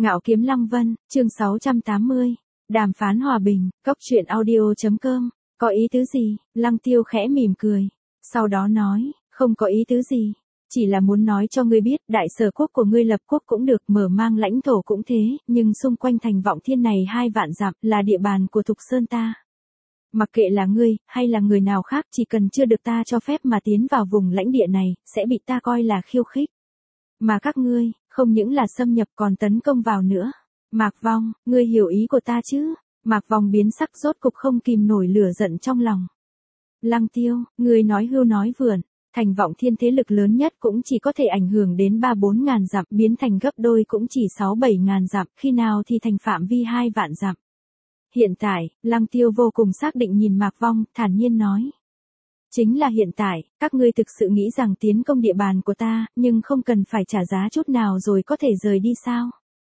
Ngạo Kiếm Lăng Vân, chương 680. Đàm phán hòa bình, cóc truyện audio.com. Có ý tứ gì? Lăng Tiêu khẽ mỉm cười. Sau đó nói, không có ý tứ gì. Chỉ là muốn nói cho ngươi biết, đại sở quốc của ngươi lập quốc cũng được, mở mang lãnh thổ cũng thế, nhưng xung quanh thành Vọng Thiên này 2 vạn dặm là địa bàn của Thục Sơn ta. Mặc kệ là ngươi, hay là người nào khác, chỉ cần chưa được ta cho phép mà tiến vào vùng lãnh địa này, sẽ bị ta coi là khiêu khích. Mà các ngươi, không những là xâm nhập còn tấn công vào nữa. Mạc Vong, ngươi hiểu ý của ta chứ? Mạc Vong biến sắc, rốt cục không kìm nổi lửa giận trong lòng. Lăng Tiêu, ngươi nói hưu nói vượn, thành Vọng Thiên thế lực lớn nhất cũng chỉ có thể ảnh hưởng đến 3-4 ngàn dặm, biến thành gấp đôi cũng chỉ 6-7 ngàn dặm, khi nào thì thành phạm vi 2 vạn dặm. Hiện tại, Lăng Tiêu vô cùng xác định nhìn Mạc Vong, thản nhiên nói. Chính là hiện tại, các ngươi thực sự nghĩ rằng tiến công địa bàn của ta, nhưng không cần phải trả giá chút nào rồi có thể rời đi sao?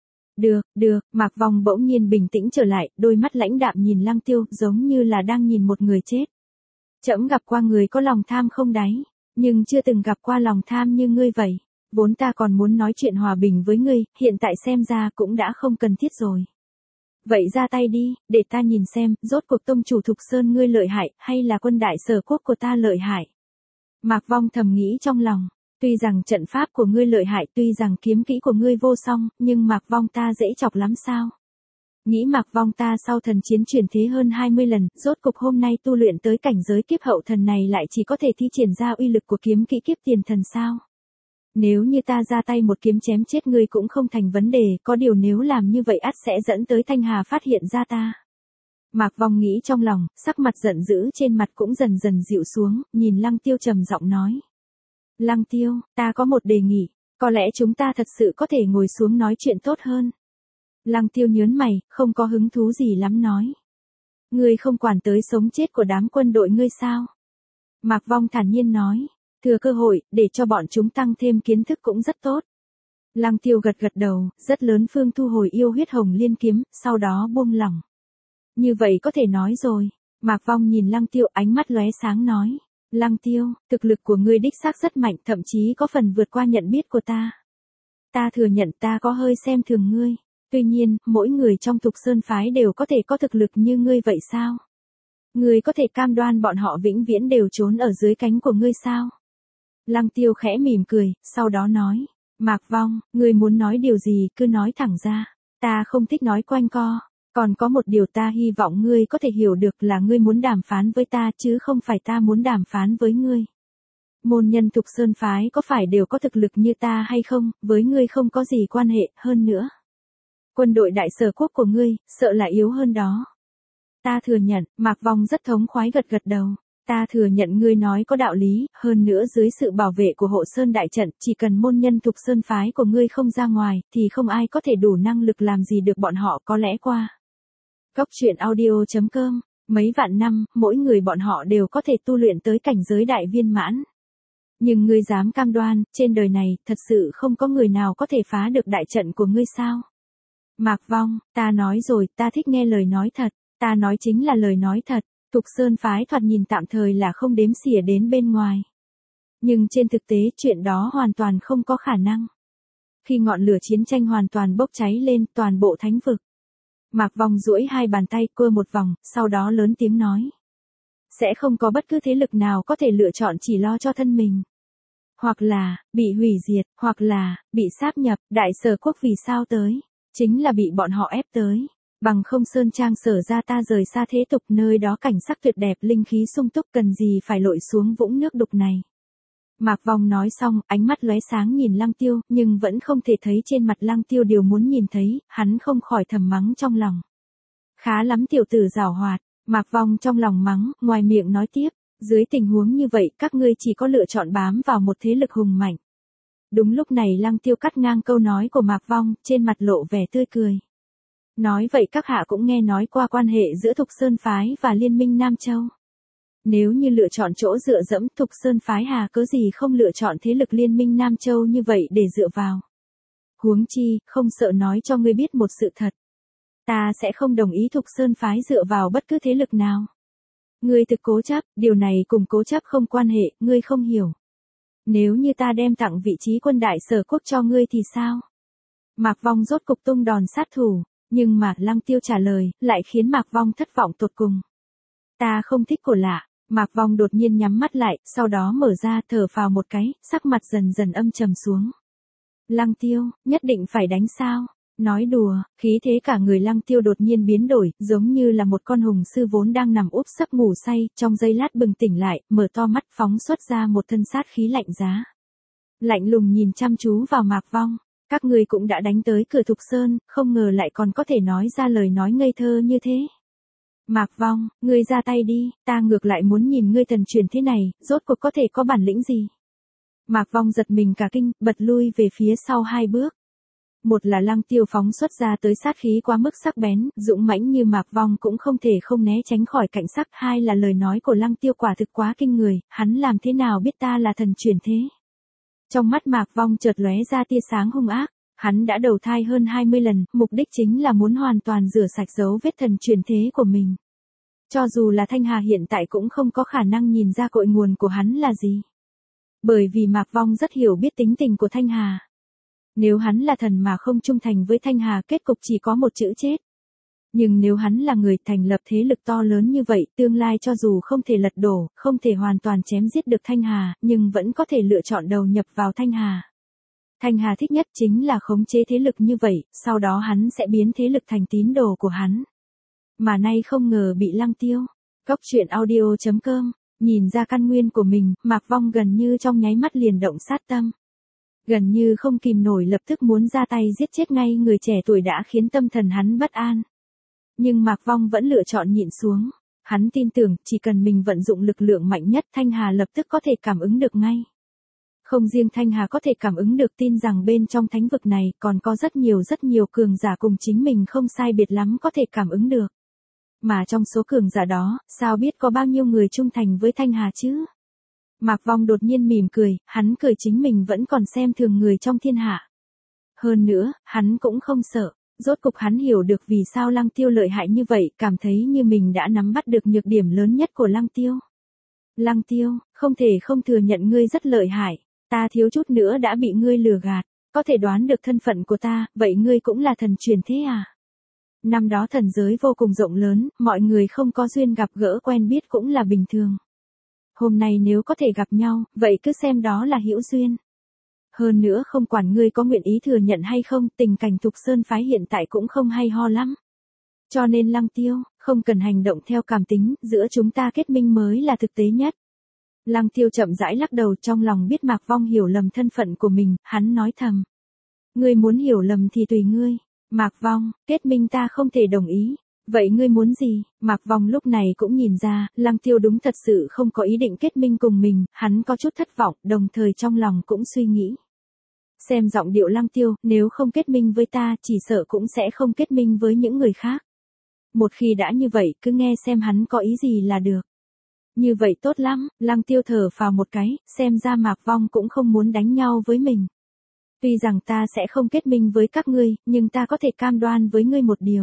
Được, Mạc Vong bỗng nhiên bình tĩnh trở lại, đôi mắt lãnh đạm nhìn Lăng Tiêu, giống như là đang nhìn một người chết. Trẫm gặp qua người có lòng tham không đáy, nhưng chưa từng gặp qua lòng tham như ngươi vậy. Vốn ta còn muốn nói chuyện hòa bình với ngươi, hiện tại xem ra cũng đã không cần thiết rồi. Vậy ra tay đi, để ta nhìn xem, rốt cuộc tông chủ Thục Sơn ngươi lợi hại, hay là quân đại sở quốc của ta lợi hại. Mạc Vong thầm nghĩ trong lòng, tuy rằng trận pháp của ngươi lợi hại, tuy rằng kiếm kỹ của ngươi vô song, nhưng Mạc Vong ta dễ chọc lắm sao. Nghĩ Mạc Vong ta sau thần chiến chuyển thế hơn 20 lần, rốt cục hôm nay tu luyện tới cảnh giới kiếp hậu thần này lại chỉ có thể thi triển ra uy lực của kiếm kỹ kiếp tiền thần sao. Nếu như ta ra tay một kiếm chém chết ngươi cũng không thành vấn đề, có điều nếu làm như vậy ắt sẽ dẫn tới Thanh Hà phát hiện ra ta. Mạc Vong nghĩ trong lòng, sắc mặt giận dữ trên mặt cũng dần dần dịu xuống, nhìn Lăng Tiêu trầm giọng nói. Lăng Tiêu, ta có một đề nghị, có lẽ chúng ta thật sự có thể ngồi xuống nói chuyện tốt hơn. Lăng Tiêu nhớn mày, không có hứng thú gì lắm nói. Ngươi không quản tới sống chết của đám quân đội ngươi sao? Mạc Vong thản nhiên nói. Thừa cơ hội, để cho bọn chúng tăng thêm kiến thức cũng rất tốt. Lăng Tiêu gật đầu, rất lớn phương thu hồi yêu huyết hồng liên kiếm, sau đó buông lỏng. Như vậy có thể nói rồi. Mạc Vong nhìn Lăng Tiêu, ánh mắt lóe sáng nói. Lăng Tiêu, thực lực của ngươi đích xác rất mạnh, thậm chí có phần vượt qua nhận biết của ta. Ta thừa nhận ta có hơi xem thường ngươi. Tuy nhiên, mỗi người trong Thục Sơn phái đều có thể có thực lực như ngươi vậy sao? Ngươi có thể cam đoan bọn họ vĩnh viễn đều trốn ở dưới cánh của ngươi sao? Lăng Tiêu khẽ mỉm cười, sau đó nói. Mạc Vong, ngươi muốn nói điều gì cứ nói thẳng ra. Ta không thích nói quanh co. Còn có một điều ta hy vọng ngươi có thể hiểu được là ngươi muốn đàm phán với ta chứ không phải ta muốn đàm phán với ngươi. Môn nhân Thục Sơn phái có phải đều có thực lực như ta hay không, với ngươi không có gì quan hệ, hơn nữa. Quân đội đại sở quốc của ngươi, sợ là yếu hơn đó. Ta thừa nhận, Mạc Vong rất thống khoái gật đầu. Ta thừa nhận ngươi nói có đạo lý, hơn nữa dưới sự bảo vệ của hộ sơn đại trận, chỉ cần môn nhân Thục Sơn phái của ngươi không ra ngoài, thì không ai có thể đủ năng lực làm gì được bọn họ có lẽ qua. Cóc truyện audio.com, mấy vạn năm, mỗi người bọn họ đều có thể tu luyện tới cảnh giới đại viên mãn. Nhưng ngươi dám cam đoan, trên đời này, thật sự không có người nào có thể phá được đại trận của ngươi sao? Mạc Vong, ta nói rồi, ta thích nghe lời nói thật, ta nói chính là lời nói thật. Thục Sơn phái thoạt nhìn tạm thời là không đếm xỉa đến bên ngoài. Nhưng trên thực tế chuyện đó hoàn toàn không có khả năng. Khi ngọn lửa chiến tranh hoàn toàn bốc cháy lên toàn bộ thánh vực. Mạc Vong duỗi 2 bàn tay quơ một vòng, sau đó lớn tiếng nói. Sẽ không có bất cứ thế lực nào có thể lựa chọn chỉ lo cho thân mình. Hoặc là, bị hủy diệt, hoặc là, bị sáp nhập, đại sở quốc vì sao tới. Chính là bị bọn họ ép tới. Bằng không Sơn Trang sở ra ta rời xa thế tục, nơi đó cảnh sắc tuyệt đẹp, linh khí sung túc, cần gì phải lội xuống vũng nước đục này. Mạc Vong nói xong, ánh mắt lóe sáng nhìn Lăng Tiêu, nhưng vẫn không thể thấy trên mặt Lăng Tiêu điều muốn nhìn thấy, hắn không khỏi thầm mắng trong lòng. Khá lắm tiểu tử giảo hoạt, Mạc Vong trong lòng mắng, ngoài miệng nói tiếp, dưới tình huống như vậy các ngươi chỉ có lựa chọn bám vào một thế lực hùng mạnh. Đúng lúc này Lăng Tiêu cắt ngang câu nói của Mạc Vong, trên mặt lộ vẻ tươi cười. Nói vậy các hạ cũng nghe nói qua quan hệ giữa Thục Sơn phái và Liên minh Nam Châu. Nếu như lựa chọn chỗ dựa dẫm, Thục Sơn phái hà cớ gì không lựa chọn thế lực Liên minh Nam Châu như vậy để dựa vào. Huống chi, không sợ nói cho ngươi biết một sự thật. Ta sẽ không đồng ý Thục Sơn phái dựa vào bất cứ thế lực nào. Ngươi thực cố chấp, điều này cùng cố chấp không quan hệ, ngươi không hiểu. Nếu như ta đem tặng vị trí quân đại sở quốc cho ngươi thì sao? Mạc Vong rốt cục tung đòn sát thủ, nhưng mà Lăng Tiêu trả lời, lại khiến Mạc Vong thất vọng tột cùng. Ta không thích cổ lạ. Mạc Vong đột nhiên nhắm mắt lại, sau đó mở ra thở phào một cái, sắc mặt dần dần âm trầm xuống. Lăng Tiêu, nhất định phải đánh sao? Nói đùa, khí thế cả người Lăng Tiêu đột nhiên biến đổi, giống như là một con hùng sư vốn đang nằm úp sấp ngủ say, trong giây lát bừng tỉnh lại, mở to mắt phóng xuất ra một thân sát khí lạnh giá. Lạnh lùng nhìn chăm chú vào Mạc Vong, các ngươi cũng đã đánh tới cửa Thục Sơn, không ngờ lại còn có thể nói ra lời nói ngây thơ như thế. Mạc Vong, ngươi ra tay đi, ta ngược lại muốn nhìn ngươi thần truyền thế này, rốt cuộc có thể có bản lĩnh gì. Mạc Vong giật mình cả kinh, bật lui về phía sau 2 bước. Một là Lăng Tiêu phóng xuất ra tới sát khí quá mức sắc bén, dũng mãnh như Mạc Vong cũng không thể không né tránh khỏi cảnh sắc. 2 là lời nói của Lăng Tiêu quả thực quá kinh người, hắn làm thế nào biết ta là thần truyền thế. Trong mắt Mạc Vong chợt lóe ra tia sáng hung ác, hắn đã đầu thai hơn 20 lần, mục đích chính là muốn hoàn toàn rửa sạch dấu vết thần truyền thế của mình. Cho dù là Thanh Hà hiện tại cũng không có khả năng nhìn ra cội nguồn của hắn là gì. Bởi vì Mạc Vong rất hiểu biết tính tình của Thanh Hà. Nếu hắn là thần mà không trung thành với Thanh Hà, kết cục chỉ có một chữ chết. Nhưng nếu hắn là người thành lập thế lực to lớn như vậy, tương lai cho dù không thể lật đổ, không thể hoàn toàn chém giết được Thanh Hà, nhưng vẫn có thể lựa chọn đầu nhập vào Thanh Hà. Thanh Hà thích nhất chính là khống chế thế lực như vậy, sau đó hắn sẽ biến thế lực thành tín đồ của hắn. Mà nay không ngờ bị Lăng Tiêu. Cốc truyện audio.com, nhìn ra căn nguyên của mình, Mạc Vong gần như trong nháy mắt liền động sát tâm. Gần như không kìm nổi lập tức muốn ra tay giết chết ngay người trẻ tuổi đã khiến tâm thần hắn bất an. Nhưng Mạc Vong vẫn lựa chọn nhịn xuống. Hắn tin tưởng, chỉ cần mình vận dụng lực lượng mạnh nhất, Thanh Hà lập tức có thể cảm ứng được ngay. Không riêng Thanh Hà có thể cảm ứng được, tin rằng bên trong thánh vực này còn có rất nhiều cường giả cùng chính mình không sai biệt lắm có thể cảm ứng được. Mà trong số cường giả đó, sao biết có bao nhiêu người trung thành với Thanh Hà chứ? Mạc Vong đột nhiên mỉm cười, hắn cười chính mình vẫn còn xem thường người trong thiên hạ. Hơn nữa, hắn cũng không sợ, rốt cục hắn hiểu được vì sao Lăng Tiêu lợi hại như vậy, cảm thấy như mình đã nắm bắt được nhược điểm lớn nhất của Lăng Tiêu. Lăng Tiêu, không thể không thừa nhận ngươi rất lợi hại, ta thiếu chút nữa đã bị ngươi lừa gạt, có thể đoán được thân phận của ta, vậy ngươi cũng là thần truyền thế à? Năm đó thần giới vô cùng rộng lớn, mọi người không có duyên gặp gỡ quen biết cũng là bình thường. Hôm nay nếu có thể gặp nhau, vậy cứ xem đó là hữu duyên. Hơn nữa không quản ngươi có nguyện ý thừa nhận hay không, tình cảnh Thục Sơn phái hiện tại cũng không hay ho lắm. Cho nên Lăng Tiêu, không cần hành động theo cảm tính, giữa chúng ta kết minh mới là thực tế nhất. Lăng Tiêu chậm rãi lắc đầu, trong lòng biết Mạc Vong hiểu lầm thân phận của mình, hắn nói thầm. Ngươi muốn hiểu lầm thì tùy ngươi. Mạc Vong, kết minh ta không thể đồng ý. Vậy ngươi muốn gì? Mạc Vong lúc này cũng nhìn ra, Lăng Tiêu đúng thật sự không có ý định kết minh cùng mình, hắn có chút thất vọng, đồng thời trong lòng cũng suy nghĩ. Xem giọng điệu Lăng Tiêu, nếu không kết minh với ta, chỉ sợ cũng sẽ không kết minh với những người khác. Một khi đã như vậy, cứ nghe xem hắn có ý gì là được. Như vậy tốt lắm, Lăng Tiêu thở phào một cái, xem ra Mạc Vong cũng không muốn đánh nhau với mình. Tuy rằng ta sẽ không kết minh với các ngươi, nhưng ta có thể cam đoan với ngươi một điều.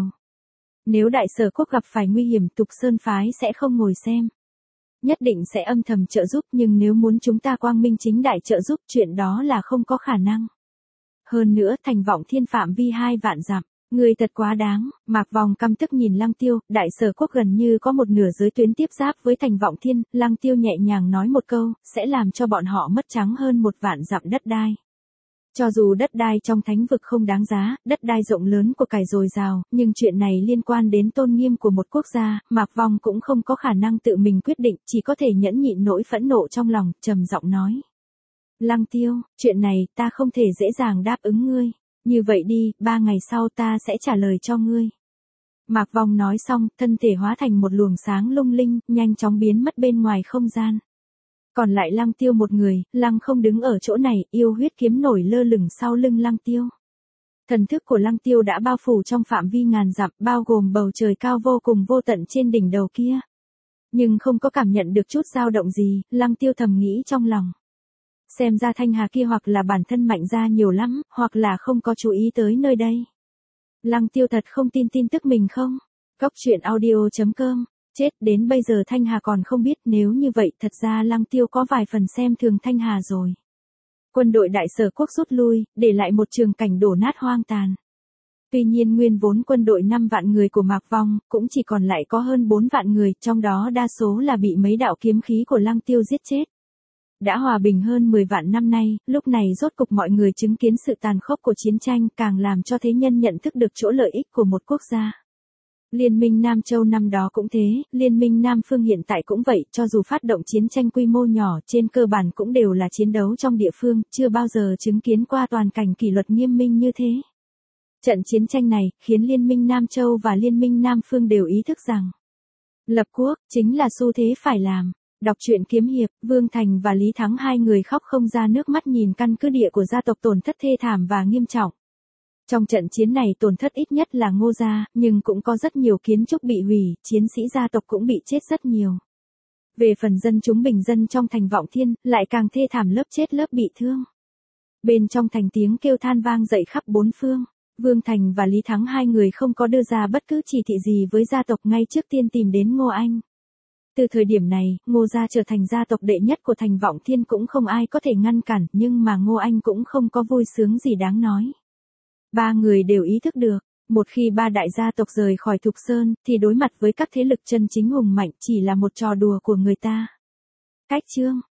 Nếu Đại Sở Quốc gặp phải nguy hiểm, Thục Sơn phái sẽ không ngồi xem. Nhất định sẽ âm thầm trợ giúp, nhưng nếu muốn chúng ta quang minh chính đại trợ giúp, chuyện đó là không có khả năng. Hơn nữa, Thành Vọng Thiên phạm vi 2 vạn dặm, người thật quá đáng. Mạc Vong căm tức nhìn Lăng Tiêu, Đại Sở Quốc gần như có một nửa giới tuyến tiếp giáp với Thành Vọng Thiên, Lăng Tiêu nhẹ nhàng nói một câu, sẽ làm cho bọn họ mất trắng hơn 1 vạn dặm đất đai. Cho dù đất đai trong thánh vực không đáng giá, đất đai rộng lớn của cải dồi dào, nhưng chuyện này liên quan đến tôn nghiêm của một quốc gia, Mạc Vong cũng không có khả năng tự mình quyết định, chỉ có thể nhẫn nhịn nỗi phẫn nộ trong lòng, trầm giọng nói. Lăng Tiêu, chuyện này ta không thể dễ dàng đáp ứng ngươi. Như vậy đi, 3 ngày sau ta sẽ trả lời cho ngươi. Mạc Vong nói xong, thân thể hóa thành một luồng sáng lung linh, nhanh chóng biến mất bên ngoài không gian. Còn lại Lăng Tiêu một người, Lăng không đứng ở chỗ này, yêu huyết kiếm nổi lơ lửng sau lưng Lăng Tiêu. Thần thức của Lăng Tiêu đã bao phủ trong phạm vi ngàn dặm, bao gồm bầu trời cao vô cùng vô tận trên đỉnh đầu kia. Nhưng không có cảm nhận được chút dao động gì, Lăng Tiêu thầm nghĩ trong lòng. Xem ra Thanh Hà kia hoặc là bản thân mạnh ra nhiều lắm, hoặc là không có chú ý tới nơi đây. Lăng Tiêu thật không tin tin tức mình không? Cốc truyện audio.com. Chết, đến bây giờ Thanh Hà còn không biết, nếu như vậy thật ra Lăng Tiêu có vài phần xem thường Thanh Hà rồi. Quân đội Đại Sở quốc rút lui, để lại một trường cảnh đổ nát hoang tàn. Tuy nhiên nguyên vốn quân đội 5 vạn người của Mạc Vong, cũng chỉ còn lại có hơn 4 vạn người, trong đó đa số là bị mấy đạo kiếm khí của Lăng Tiêu giết chết. Đã hòa bình hơn 10 vạn năm nay, lúc này rốt cục mọi người chứng kiến sự tàn khốc của chiến tranh, càng làm cho thế nhân nhận thức được chỗ lợi ích của một quốc gia. Liên minh Nam Châu năm đó cũng thế, Liên minh Nam Phương hiện tại cũng vậy, cho dù phát động chiến tranh quy mô nhỏ, trên cơ bản cũng đều là chiến đấu trong địa phương, chưa bao giờ chứng kiến qua toàn cảnh kỷ luật nghiêm minh như thế. Trận chiến tranh này, khiến Liên minh Nam Châu và Liên minh Nam Phương đều ý thức rằng, lập quốc, chính là xu thế phải làm. Đọc truyện kiếm hiệp, Vương Thành và Lý Thắng hai người khóc không ra nước mắt nhìn căn cứ địa của gia tộc tổn thất thê thảm và nghiêm trọng. Trong trận chiến này tổn thất ít nhất là Ngô gia, nhưng cũng có rất nhiều kiến trúc bị hủy, chiến sĩ gia tộc cũng bị chết rất nhiều. Về phần dân chúng bình dân trong thành Vọng Thiên, lại càng thê thảm, lớp chết lớp bị thương. Bên trong thành tiếng kêu than vang dậy khắp bốn phương. Vương Thành và Lý Thắng hai người không có đưa ra bất cứ chỉ thị gì với gia tộc, ngay trước tiên tìm đến Ngô Anh. Từ thời điểm này, Ngô gia trở thành gia tộc đệ nhất của thành Vọng Thiên cũng không ai có thể ngăn cản, nhưng mà Ngô Anh cũng không có vui sướng gì đáng nói. Ba người đều ý thức được, một khi ba đại gia tộc rời khỏi Thục Sơn, thì đối mặt với các thế lực chân chính hùng mạnh chỉ là một trò đùa của người ta. Cách chương